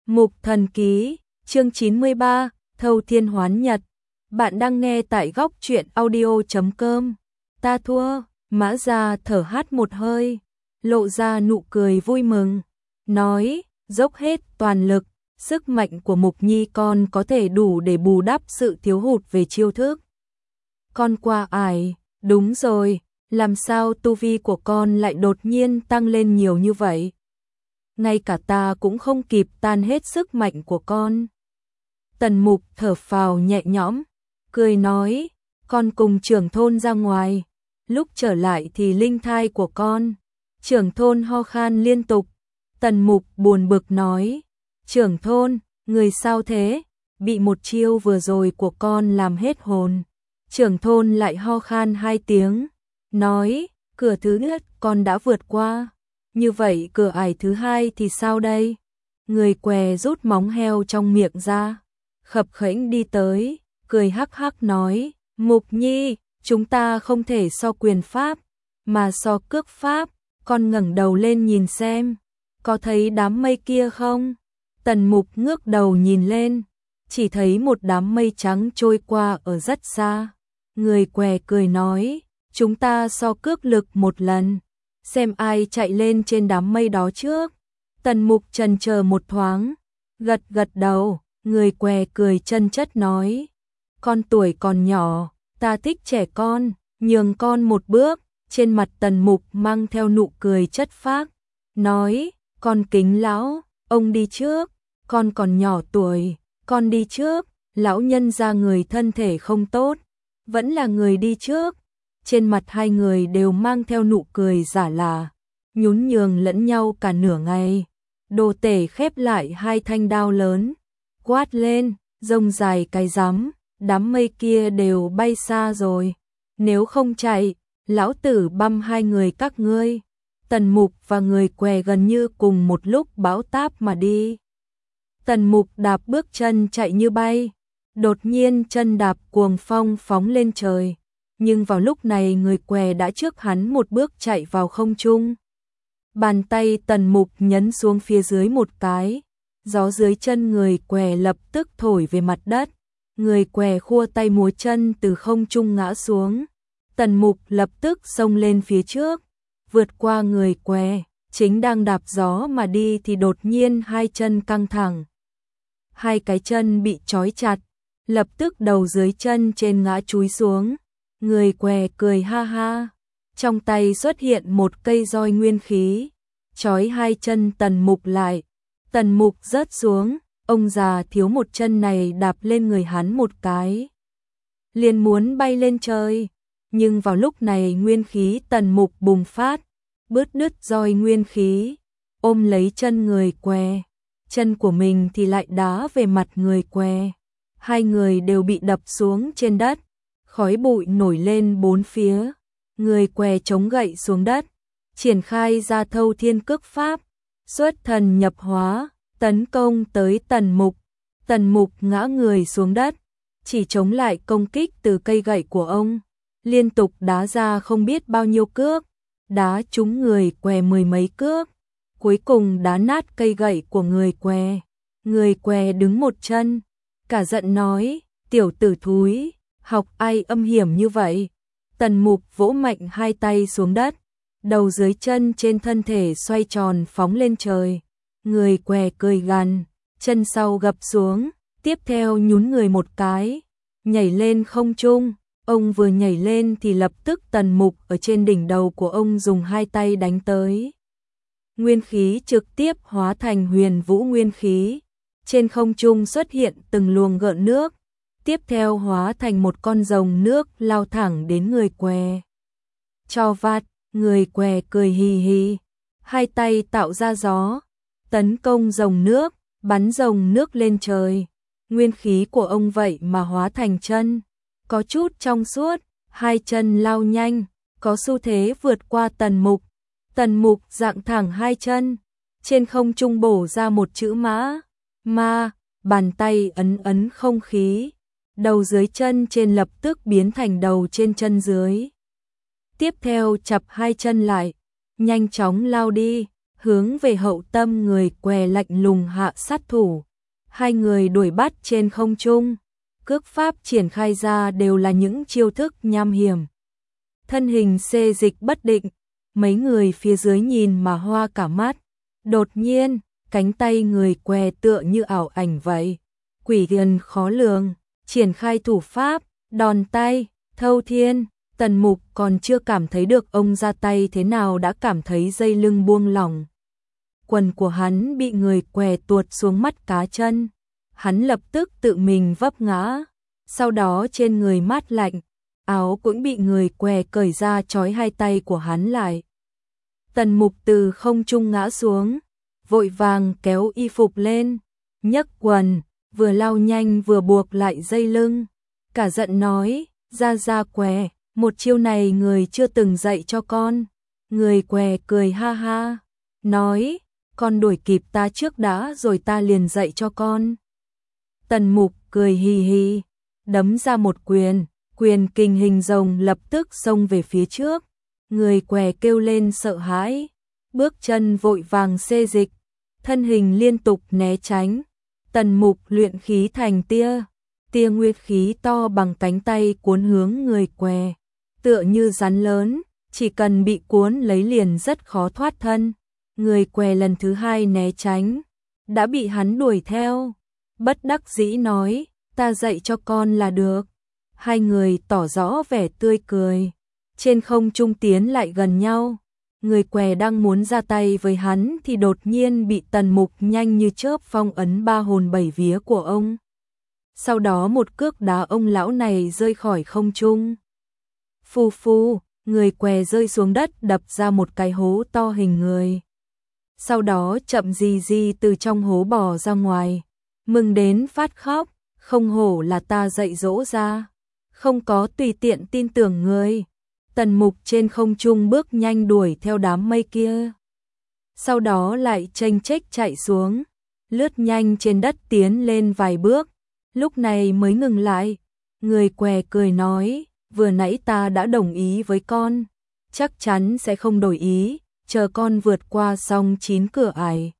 Mục Thần Ký, chương 93, Thâu Thiên Hoán Nhật. Bạn đang nghe tại góc truyện audio.com. Ta thua, Mã Gia thở hắt một hơi, lộ ra nụ cười vui mừng, nói, dốc hết toàn lực, sức mạnh của Mục Nhi con có thể đủ để bù đắp sự thiếu hụt về chiêu thức. Con qua ải, đúng rồi, làm sao tu vi của con lại đột nhiên tăng lên nhiều như vậy? Ngay cả ta cũng không kịp tan hết sức mạnh của con. Tần Mục thở phào nhẹ nhõm, cười nói, con cùng trưởng thôn ra ngoài, lúc trở lại thì linh thai của con. Trưởng thôn ho khan liên tục, Tần Mục buồn bực nói, trưởng thôn, người sao thế? Bị một chiêu vừa rồi của con làm hết hồn. Trưởng thôn lại ho khan 2 tiếng, nói, cửa thứ nhất con đã vượt qua. Như vậy cửa ải thứ 2 thì sao đây? Người què rút móng heo trong miệng ra, khập khẽnh đi tới, cười hắc hắc nói, Mục Nhi, chúng ta không thể so quyền pháp, mà so cước pháp. Con ngẩng đầu lên nhìn xem, có thấy đám mây kia không? Tần Mục ngước đầu nhìn lên, chỉ thấy một đám mây trắng trôi qua ở rất xa. Người què cười nói, chúng ta so cước lực một lần, xem ai chạy lên trên đám mây đó trước. Tần Mục chần chờ một thoáng, gật gật đầu. Người què cười chân chất nói, con tuổi còn nhỏ, ta thích trẻ con, nhường con một bước. Trên mặt Tần Mục mang theo nụ cười chất phác, nói, con kính lão, ông đi trước, con còn nhỏ tuổi, con đi trước. Lão nhân ra người thân thể không tốt, vẫn là người đi trước. Trên mặt hai người đều mang theo nụ cười giả lả, nhún nhường lẫn nhau cả nửa ngày. Đồ Tể khép lại 2 thanh đao lớn, quát lên, rông dài cái rắm, đám mây kia đều bay xa rồi, nếu không chạy, lão tử băm 2 người các ngươi. Tần Mục và người què gần như cùng một lúc bão táp mà đi. Tần Mục đạp bước chân chạy như bay, đột nhiên chân đạp cuồng phong phóng lên trời, nhưng vào lúc này người què đã trước hắn một bước chạy vào không trung. Bàn tay Tần Mục nhấn xuống phía dưới một cái, gió dưới chân người què lập tức thổi về mặt đất, người què khua tay múa chân từ không trung ngã xuống. Tần Mục lập tức xông lên phía trước, vượt qua người què, chính đang đạp gió mà đi thì đột nhiên 2 chân căng thẳng. 2 cái chân bị trói chặt, lập tức đầu dưới chân trên ngã chúi xuống. Người què cười ha ha, trong tay xuất hiện một cây roi nguyên khí, trói 2 chân Tần Mục lại. Tần Mục rớt xuống, ông già thiếu một chân này đạp lên người hắn một cái, liền muốn bay lên trời. Nhưng vào lúc này nguyên khí Tần Mục bùng phát, bứt đứt roi nguyên khí, ôm lấy chân người què, chân của mình thì lại đá về mặt người què. 2 người đều bị đập xuống trên đất, khói bụi nổi lên 4 phía. Người què chống gậy xuống đất, triển khai ra Thâu Thiên Cước Pháp, xuất thần nhập hóa, tấn công tới Tần Mục. Tần Mục ngã người xuống đất, chỉ chống lại công kích từ cây gậy của ông, liên tục đá ra không biết bao nhiêu cước, đá trúng người què 10 mấy cước, cuối cùng đá nát cây gậy của người què. Người què đứng một chân, cả giận nói, tiểu tử thúi, học ai âm hiểm như vậy. Tần Mục vỗ mạnh 2 tay xuống đất, đầu dưới chân trên thân thể xoay tròn phóng lên trời. Người què cười gằn, chân sau gập xuống, tiếp theo nhún người một cái, nhảy lên không trung. Ông vừa nhảy lên thì lập tức Tần Mục ở trên đỉnh đầu của ông dùng 2 tay đánh tới. Nguyên khí trực tiếp hóa thành huyền vũ nguyên khí, trên không trung xuất hiện từng luồng gợn nước, tiếp theo hóa thành một con rồng nước lao thẳng đến người què. Cho vạt, người què cười hì hì, 2 tay tạo ra gió, tấn công rồng nước, bắn rồng nước lên trời. Nguyên khí của ông vậy mà hóa thành chân, có chút trong suốt, 2 chân lao nhanh, có xu thế vượt qua Tần Mục. Tần Mục dạng thẳng 2 chân, trên không trung bổ ra một chữ mã, ma, bàn tay ấn ấn không khí, đầu dưới chân trên lập tức biến thành đầu trên chân dưới. Tiếp theo chập 2 chân lại, nhanh chóng lao đi, hướng về Hậu Tâm người què lạnh lùng hạ sát thủ. Hai người đuổi bắt trên không trung, cước pháp triển khai ra đều là những chiêu thức nham hiểm. Thân hình xê dịch bất định, mấy người phía dưới nhìn mà hoa cả mắt. Đột nhiên, cánh tay người què tựa như ảo ảnh vậy, quỷ thần khó lường, triển khai thủ pháp, đòn tay, thâu thiên. Tần Mục còn chưa cảm thấy được ông ra tay thế nào đã cảm thấy dây lưng buông lỏng. Quần của hắn bị người què tuột xuống mắt cá chân. Hắn lập tức tự mình vấp ngã. Sau đó trên người mát lạnh, áo cũng bị người què cởi ra trói hai tay của hắn lại. Tần Mục từ không trung ngã xuống, vội vàng kéo y phục lên, nhấc quần, vừa lau nhanh vừa buộc lại dây lưng. Cả giận nói, ra què, một chiêu này người chưa từng dạy cho con. Người què cười ha ha, nói, con đuổi kịp ta trước đã rồi ta liền dạy cho con. Tần Mục cười hì hì, đấm ra một quyền, quyền kình hình rồng lập tức xông về phía trước. Người què kêu lên sợ hãi, bước chân vội vàng xê dịch, thân hình liên tục né tránh. Tần Mục luyện khí thành tia nguyên khí to bằng cánh tay cuốn hướng người què, tựa như rắn lớn, chỉ cần bị cuốn lấy liền rất khó thoát thân. Người què lần thứ hai né tránh, đã bị hắn đuổi theo. Bất đắc dĩ nói, ta dạy cho con là được. Hai người tỏ rõ vẻ tươi cười, trên không trung tiến lại gần nhau. Người què đang muốn ra tay với hắn thì đột nhiên bị Tần Mục nhanh như chớp phong ấn ba hồn bảy vía của ông. Sau đó một cước đá ông lão này rơi khỏi không trung. Phù phù, người què rơi xuống đất đập ra một cái hố to hình người. Sau đó chậm gì gì từ trong hố bò ra ngoài, mừng đến phát khóc, không hổ là ta dạy dỗ ra, không có tùy tiện tin tưởng người. Tần Mục trên không trung bước nhanh đuổi theo đám mây kia. Sau đó lại chênh chếch chạy xuống, lướt nhanh trên đất tiến lên vài bước, lúc này mới ngừng lại. Người què cười nói, vừa nãy ta đã đồng ý với con, chắc chắn sẽ không đổi ý, chờ con vượt qua xong 9 cửa ải.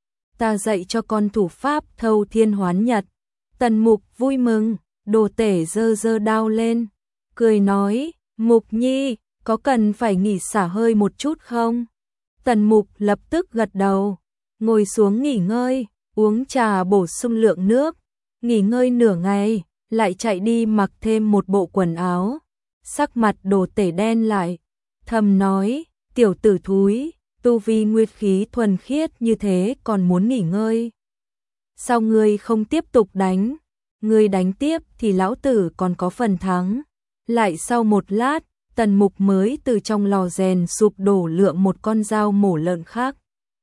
Ta dạy cho con thủ pháp thâu thiên hoán nhật. Tần Mục vui mừng, Đồ Tể giơ đao lên, cười nói, Mục Nhi, có cần phải nghỉ xả hơi một chút không? Tần Mục lập tức gật đầu, ngồi xuống nghỉ ngơi, uống trà bổ sung lượng nước, nghỉ ngơi nửa ngày, lại chạy đi mặc thêm một bộ quần áo. Sắc mặt Đồ Tể đen lại, thầm nói, tiểu tử thúi, tu vi nguyên khí thuần khiết như thế còn muốn nghỉ ngơi. Sao ngươi không tiếp tục đánh? Ngươi đánh tiếp thì lão tử còn có phần thắng. Lại sau một lát, Tần Mục mới từ trong lò rèn sụp đổ lượm một con dao mổ lợn khác.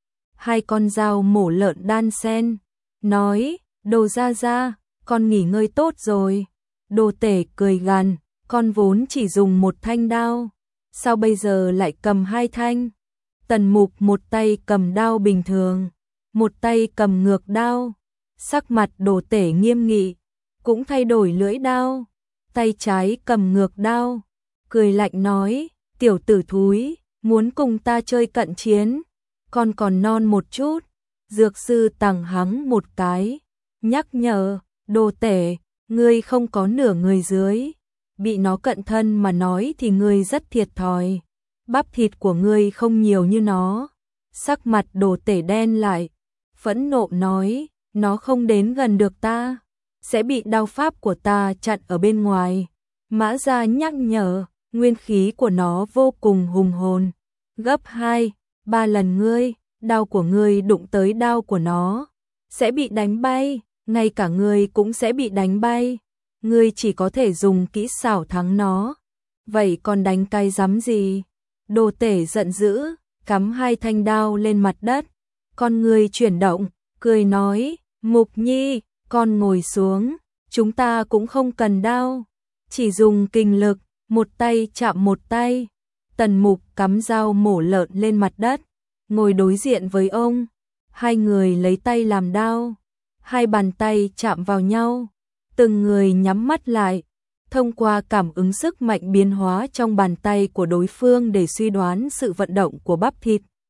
Hai con dao mổ lợn đan xen, nói, Đồ ra, con nghỉ ngơi tốt rồi. Đồ Tể cười gằn, con vốn chỉ dùng một thanh đao, sao bây giờ lại cầm hai thanh? Tần Mục một tay cầm đao bình thường, một tay cầm ngược đao. Sắc mặt Đồ Tể nghiêm nghị, cũng thay đổi lưỡi đao, tay trái cầm ngược đao, cười lạnh nói, tiểu tử thúi, muốn cùng ta chơi cận chiến, con còn non một chút. Dược sư tằng hắng một cái, nhắc nhở, Đồ Tể, ngươi không có nửa người dưới, bị nó cận thân mà nói thì ngươi rất thiệt thòi, bắp thịt của ngươi không nhiều như nó. Sắc mặt Đồ Tể đen lại, phẫn nộ nói, nó không đến gần được ta, sẽ bị đao pháp của ta chặn ở bên ngoài. Mã Gia nhắc nhở, nguyên khí của nó vô cùng hùng hồn, gấp 2-3 lần ngươi, đao của ngươi đụng tới đao của nó, sẽ bị đánh bay, ngay cả ngươi cũng sẽ bị đánh bay. Ngươi chỉ có thể dùng kỹ xảo thắng nó, vậy còn đánh cái rắm gì? Đồ Tể giận dữ, cắm hai thanh đao lên mặt đất, con ngươi chuyển động, cười nói, Mục Nhi, con ngồi xuống, chúng ta cũng không cần đao, chỉ dùng kình lực, một tay chạm một tay. Tần Mục cắm dao mổ lợn lên mặt đất, ngồi đối diện với ông, hai người lấy tay làm đao, hai bàn tay chạm vào nhau, từng người nhắm mắt lại, thông qua cảm ứng sức mạnh biến hóa trong bàn tay của đối phương để suy đoán sự vận động của bắp thịt.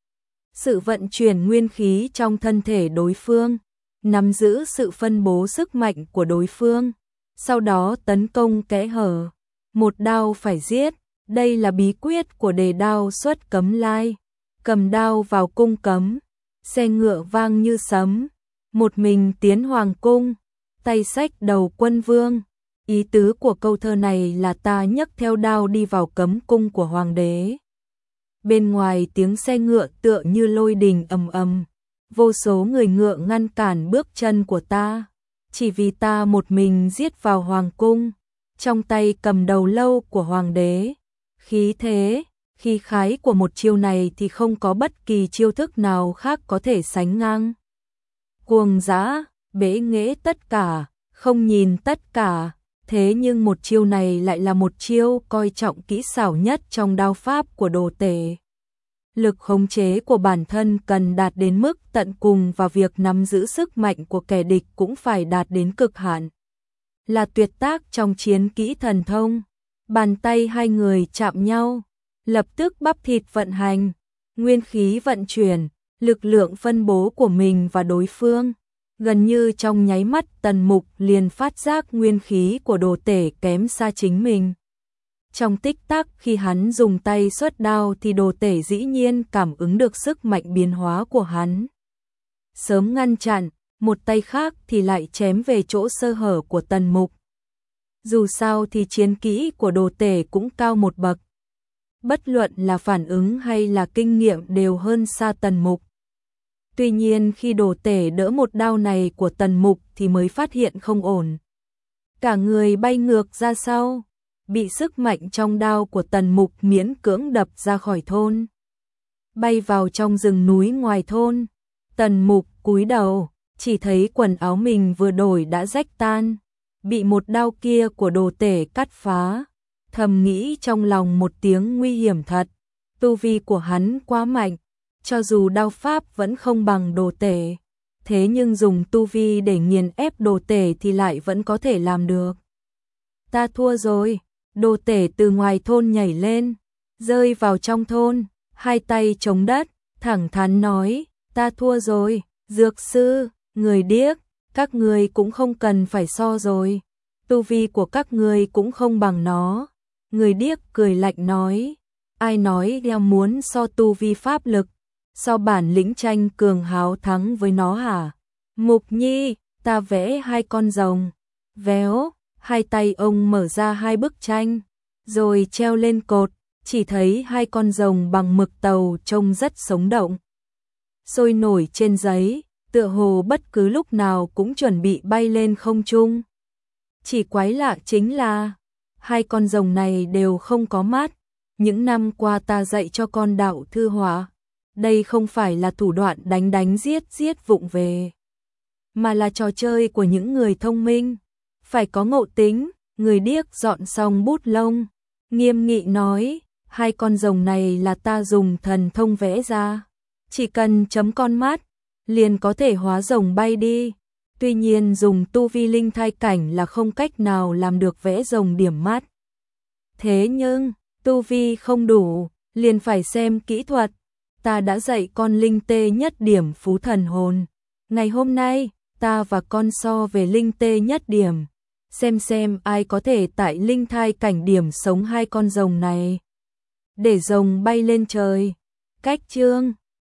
sự vận chuyển nguyên khí trong thân thể đối phương, nắm giữ sự phân bố sức mạnh của đối phương, sau đó tấn công kẽ hở, một đao phải giết, đây là bí quyết của đề đao xuất cấm lai, cầm đao vào cung cấm, xe ngựa vang như sấm, một mình tiến hoàng cung, tay xách đầu quân vương. Ý tứ của câu thơ này là ta nhấc theo đao đi vào cấm cung của hoàng đế. Bên ngoài tiếng xe ngựa tựa như lôi đình ầm ầm, vô số người ngựa ngăn cản bước chân của ta, chỉ vì ta một mình giết vào hoàng cung, trong tay cầm đầu lâu của hoàng đế. Khí thế, khí khái của một chiêu này thì không có bất kỳ chiêu thức nào khác có thể sánh ngang. Cuồng dã, bẽ nghễ tất cả, không nhìn tất cả, thế nhưng một chiêu này lại là một chiêu coi trọng kỹ xảo nhất trong đao pháp của đồ tể. Lực khống chế của bản thân cần đạt đến mức tận cùng và việc nắm giữ sức mạnh của kẻ địch cũng phải đạt đến cực hạn. Là tuyệt tác trong chiến kỹ thần thông. Bàn tay hai người chạm nhau, lập tức bắp thịt vận hành, nguyên khí vận chuyển, lực lượng phân bố của mình và đối phương. Gần như trong nháy mắt Tần Mục liền phát giác nguyên khí của đồ tể kém xa chính mình. Trong tích tắc khi hắn dùng tay xuất đao thì đồ tể dĩ nhiên cảm ứng được sức mạnh biến hóa của hắn. Sớm ngăn chặn, một tay khác thì lại chém về chỗ sơ hở của Tần Mục. Dù sao thì chiến kỹ của đồ tể cũng cao một bậc. Bất luận là phản ứng hay là kinh nghiệm đều hơn xa Tần Mục. Tuy nhiên khi đồ tể đỡ một đao này của Tần Mục thì mới phát hiện không ổn. Cả người bay ngược ra sau, bị sức mạnh trong đao của Tần Mục miễn cưỡng đập ra khỏi thôn. Bay vào trong rừng núi ngoài thôn, Tần Mục cúi đầu, chỉ thấy quần áo mình vừa đổi đã rách tan, bị một đao kia của đồ tể cắt phá. Thầm nghĩ trong lòng một tiếng nguy hiểm thật, tu vi của hắn quá mạnh, cho dù đao pháp vẫn không bằng đồ tể, thế nhưng dùng tu vi để nghiền ép đồ tể thì lại vẫn có thể làm được. Ta thua rồi, đồ tể từ ngoài thôn nhảy lên, rơi vào trong thôn, hai tay chống đất, thẳng thắn nói, ta thua rồi, dược sư, người điếc, các người cũng không cần phải so rồi, tu vi của các người cũng không bằng nó. Người điếc cười lạnh nói, ai nói em muốn so tu vi pháp lực, so bản lĩnh tranh cường háo thắng với nó hả? Mục Nhi, ta vẽ hai con rồng, véo, hai tay ông mở ra hai bức tranh, rồi treo lên cột, chỉ thấy hai con rồng bằng mực tàu trông rất sống động. Sôi nổi trên giấy, tựa hồ bất cứ lúc nào cũng chuẩn bị bay lên không trung. Chỉ quái lạ chính là hai con rồng này đều không có mắt. Những năm qua ta dạy cho con đạo thư họa, đây không phải là thủ đoạn đánh giết vụng về, mà là trò chơi của những người thông minh, phải có ngộ tính. Người điếc dọn xong bút lông, nghiêm nghị nói, hai con rồng này là ta dùng thần thông vẽ ra, chỉ cần chấm con mắt, liền có thể hóa rồng bay đi. Tuy nhiên dùng tu vi linh thai cảnh là không cách nào làm được vẽ rồng điểm mắt. Thế nhưng, tu vi không đủ, liền phải xem kỹ thuật. Ta đã dạy con linh tê nhất điểm phú thần hồn. Ngày hôm nay, ta và con so về linh tê nhất điểm. Xem ai có thể tại linh thai cảnh điểm sống hai con rồng này. Để rồng bay lên trời. Cách chương